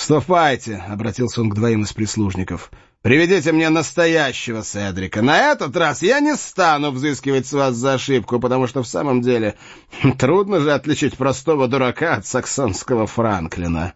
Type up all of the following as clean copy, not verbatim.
«Ступайте», — обратился он к двоим из прислужников. «Приведите мне настоящего Седрика. На этот раз я не стану взыскивать с вас за ошибку, потому что в самом деле трудно же отличить простого дурака от саксонского Франклина».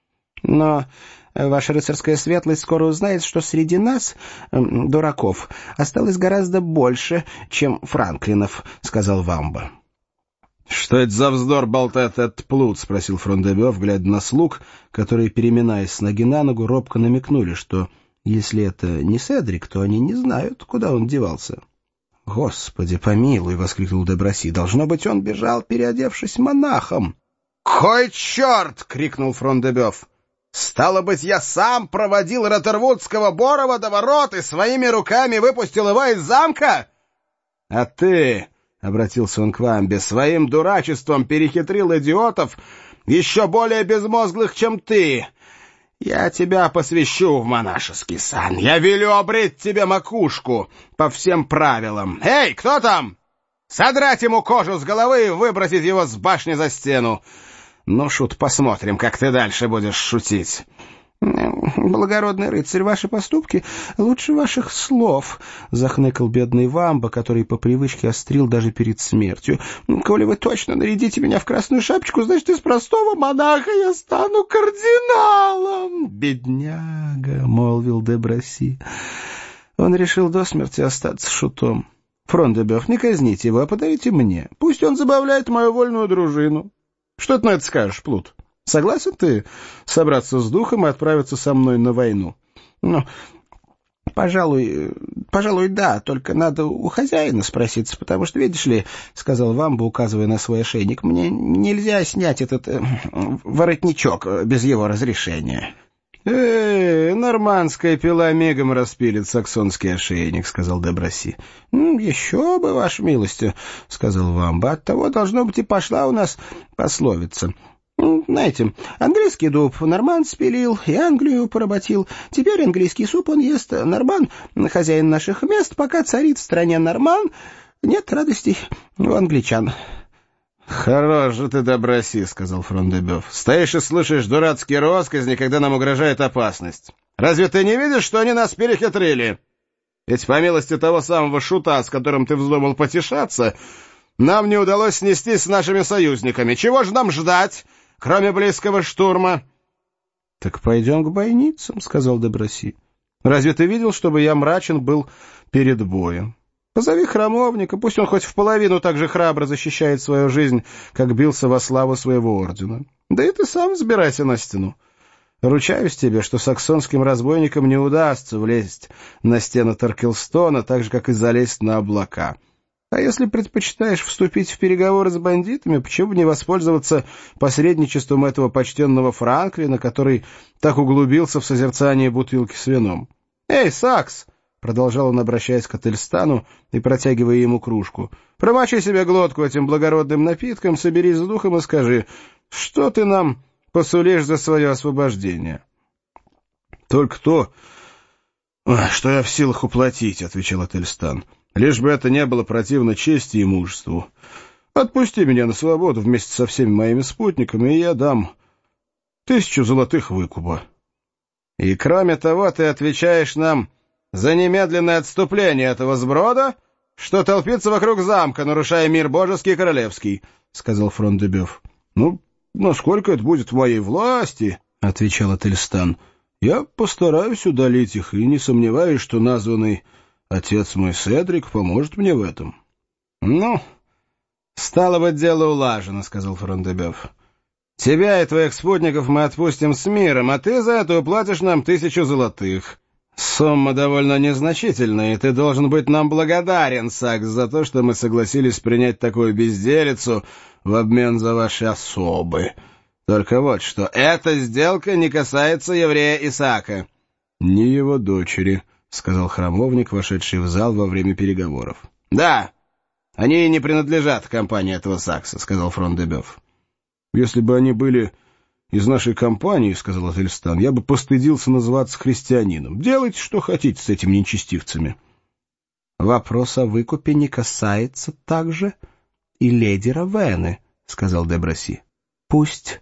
«Но ваша рыцарская светлость скоро узнает, что среди нас, дураков, осталось гораздо больше, чем Франклинов», — сказал Вамба. «Что это за вздор болтает этот плут?» — спросил Фрон-де-Бёв, глядя на слуг, которые, переминаясь с ноги на ногу, робко намекнули, что если это не Седрик, то они не знают, куда он девался. «Господи, помилуй!» — воскликнул Дебраси. «Должно быть, он бежал, переодевшись монахом». «Кой черт!» — крикнул Фрон-де-Бёв. «Стало быть, я сам проводил Роттервудского Борова до ворот и своими руками выпустил его из замка? А ты...» — обратился он к Вамбе, — «своим дурачеством перехитрил идиотов, еще более безмозглых, чем ты. Я тебя посвящу в монашеский сан. Я велю обрить тебе макушку по всем правилам. Эй, кто там? Содрать ему кожу с головы и выбросить его с башни за стену. Ну, шут, посмотрим, как ты дальше будешь шутить». «Благородный рыцарь, ваши поступки лучше ваших слов», — захныкал бедный Вамба, который по привычке острил даже перед смертью. «Коли вы точно нарядите меня в красную шапочку, значит, из простого монаха я стану кардиналом». «Бедняга», — молвил Дебраси. Он решил до смерти остаться шутом. «Фрон-де-Бёв, не казните его, а подарите мне. Пусть он забавляет мою вольную дружину». «Что ты на это скажешь, Плут? Согласен ты собраться с духом и отправиться со мной на войну?» «Ну, пожалуй, да, только надо у хозяина спроситься, потому что, видишь ли, — сказал Вамба, указывая на свой ошейник, — мне нельзя снять этот воротничок без его разрешения». Нормандская пила мигом распилит саксонский ошейник, — сказал Дебраси. Еще бы, ваша милость, — сказал Вамба, — оттого, должно быть, и пошла у нас пословица. Знаете, английский дуб Норман спилил и Англию поработил. Теперь английский суп он ест Норман, хозяин наших мест, пока царит в стране Норман, нет радостей у англичан». «Хорош же ты, Дебраси, — сказал Фрон-де-Бёв. — Стоишь и слушаешь дурацкие россказни, когда нам угрожает опасность. Разве ты не видишь, что они нас перехитрили? Ведь по милости того самого шута, с которым ты вздумал потешаться, нам не удалось снестись с нашими союзниками. Чего же нам ждать, кроме близкого штурма?» «Так пойдем к бойницам, — сказал Дебраси. — Разве ты видел, чтобы я мрачен был перед боем? Позови храмовника, пусть он хоть в половину так же храбро защищает свою жизнь, как бился во славу своего ордена. Да и ты сам взбирайся на стену. Ручаюсь тебе, что саксонским разбойникам не удастся влезть на стену Торкелстона, так же, как и залезть на облака. А если предпочитаешь вступить в переговоры с бандитами, почему бы не воспользоваться посредничеством этого почтенного Франклина, который так углубился в созерцание бутылки с вином? Эй, Сакс! — продолжал он, обращаясь к Ательстану и протягивая ему кружку. — Промочи себе глотку этим благородным напитком, соберись с духом и скажи, что ты нам посулишь за свое освобождение? — Только то, что я в силах уплатить, — отвечал Ательстан. — Лишь бы это не было противно чести и мужеству. Отпусти меня на свободу вместе со всеми моими спутниками, и я дам 1000 золотых выкупа. — И кроме того, ты отвечаешь нам за немедленное отступление этого сброда, что толпится вокруг замка, нарушая мир божеский и королевский, — сказал Фрон-де-Бёв. — Ну, насколько это будет в моей власти, — отвечал Ательстан, — я постараюсь удалить их, и не сомневаюсь, что названный отец мой Седрик поможет мне в этом. — Ну, стало быть, дело улажено, — сказал Фрон-де-Бёв. — Тебя и твоих спутников мы отпустим с миром, а ты за это уплатишь нам 1000 золотых. Сумма довольно незначительная, и ты должен быть нам благодарен, Сакс, за то, что мы согласились принять такую безделицу в обмен за ваши особы. Только вот что, эта сделка не касается еврея Исаака. — Не его дочери, — сказал храмовник, вошедший в зал во время переговоров. — Да, они не принадлежат компании этого Сакса, — сказал Фрон-де-Бёв. — Если бы они были из нашей компании, — сказал Ательстан, — я бы постыдился называться христианином. Делайте, что хотите с этими нечестивцами. — Вопрос о выкупе не касается также и леди Равены, — сказал Дебраси. — Пусть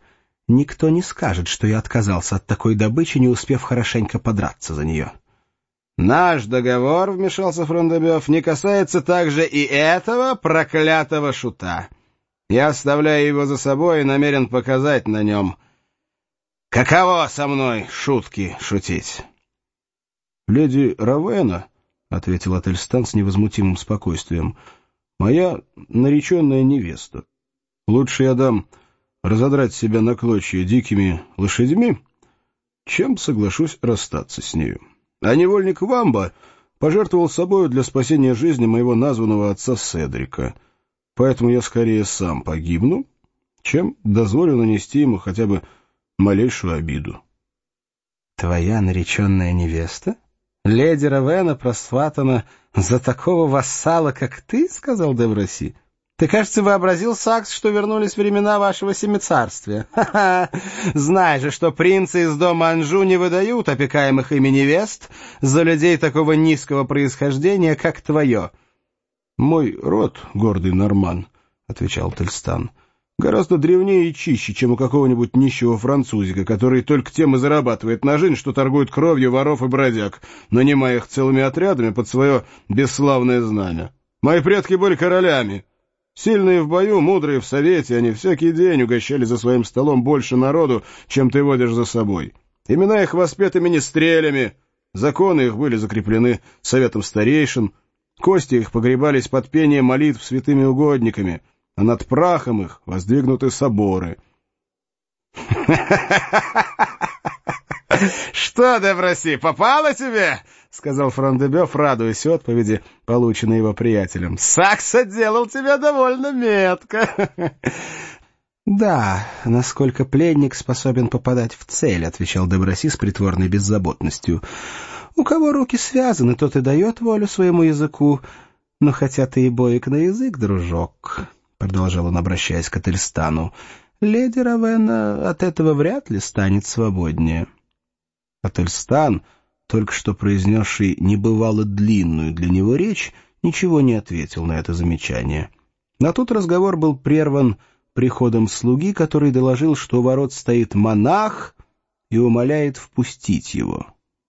никто не скажет, что я отказался от такой добычи, не успев хорошенько подраться за нее». «Наш договор, — вмешался Фрондебёв, — не касается также и этого проклятого шута. Я оставляю его за собой и намерен показать на нем, каково со мной шутки шутить». «Леди Равена, — ответил Ательстан с невозмутимым спокойствием, — моя нареченная невеста. Лучше я дам разодрать себя на клочья дикими лошадьми, чем соглашусь расстаться с нею. А невольник Вамба пожертвовал собою для спасения жизни моего названного отца Седрика, поэтому я скорее сам погибну, чем дозволю нанести ему хотя бы малейшую обиду». «Твоя нареченная невеста? Леди Равена просватана за такого вассала, как ты?» — сказал де Браси. «Ты, кажется, вообразил, Сакс, что вернулись времена вашего семицарствия. Ха-ха! Знай же, что принцы из дома Анжу не выдают опекаемых ими невест за людей такого низкого происхождения, как твое». «Мой род, гордый Норман, — отвечал Тельстан, — гораздо древнее и чище, чем у какого-нибудь нищего французика, который только тем и зарабатывает на жизнь, что торгует кровью воров и бродяг, нанимая их целыми отрядами под свое бесславное знамя. Мои предки были королями. Сильные в бою, мудрые в совете, они всякий день угощали за своим столом больше народу, чем ты водишь за собой. Имена их воспеты министрелями, законы их были закреплены советом старейшин, кости их погребались под пение молитв святыми угодниками, а над прахом их воздвигнуты соборы». «Что, де Браси, попало тебе?» — сказал Фрондебёв, радуясь отповеди, полученной его приятелем. «Сакс отделал тебя довольно метко». «Да, насколько пленник способен попадать в цель», — отвечал де Браси с притворной беззаботностью. «У кого руки связаны, тот и дает волю своему языку. Но хотя ты и боек на язык, дружок», — продолжал он, обращаясь к Ательстану, — «леди Равена от этого вряд ли станет свободнее». Ательстан, только что произнесший небывало длинную для него речь, ничего не ответил на это замечание. Но тут разговор был прерван приходом слуги, который доложил, что у ворот стоит монах и умоляет впустить его.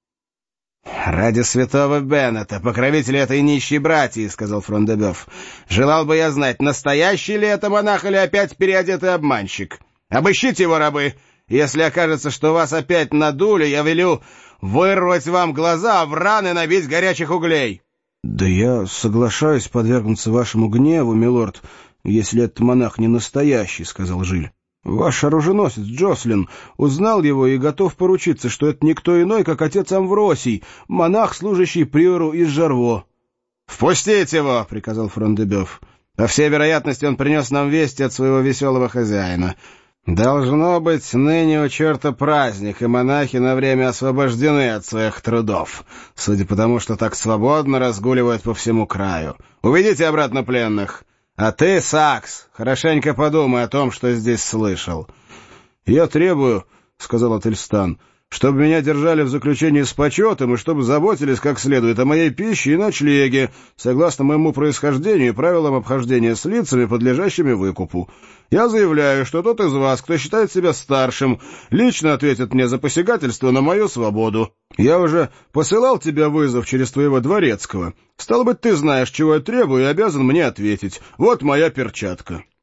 «Ради святого Беннета, покровителя этой нищей братьи, — сказал Фрондебёв, — желал бы я знать, настоящий ли это монах или опять переодетый обманщик. Обыщите его, рабы. Если окажется, что вас опять надули, я велю вырвать вам глаза, а в раны набить горячих углей». «Да я соглашаюсь подвергнуться вашему гневу, милорд, если этот монах не настоящий», — сказал Жиль. «Ваш оруженосец Джослин узнал его и готов поручиться, что это никто иной, как отец Амвросий, монах, служащий приору из Жарво». «Впустите его!» — приказал Фрондебёв. «По всей вероятности, он принес нам вести от своего веселого хозяина. Должно быть, ныне у черта праздник, и монахи на время освобождены от своих трудов, судя по тому, что так свободно разгуливают по всему краю. Уведите обратно пленных. А ты, Сакс, хорошенько подумай о том, что здесь слышал». «Я требую, — сказал Ательстан, — чтобы меня держали в заключении с почетом и чтобы заботились как следует о моей пище и ночлеге, согласно моему происхождению и правилам обхождения с лицами, подлежащими выкупу. Я заявляю, что тот из вас, кто считает себя старшим, лично ответит мне за посягательство на мою свободу. Я уже посылал тебе вызов через твоего дворецкого. Стало быть, ты знаешь, чего я требую, и обязан мне ответить. Вот моя перчатка».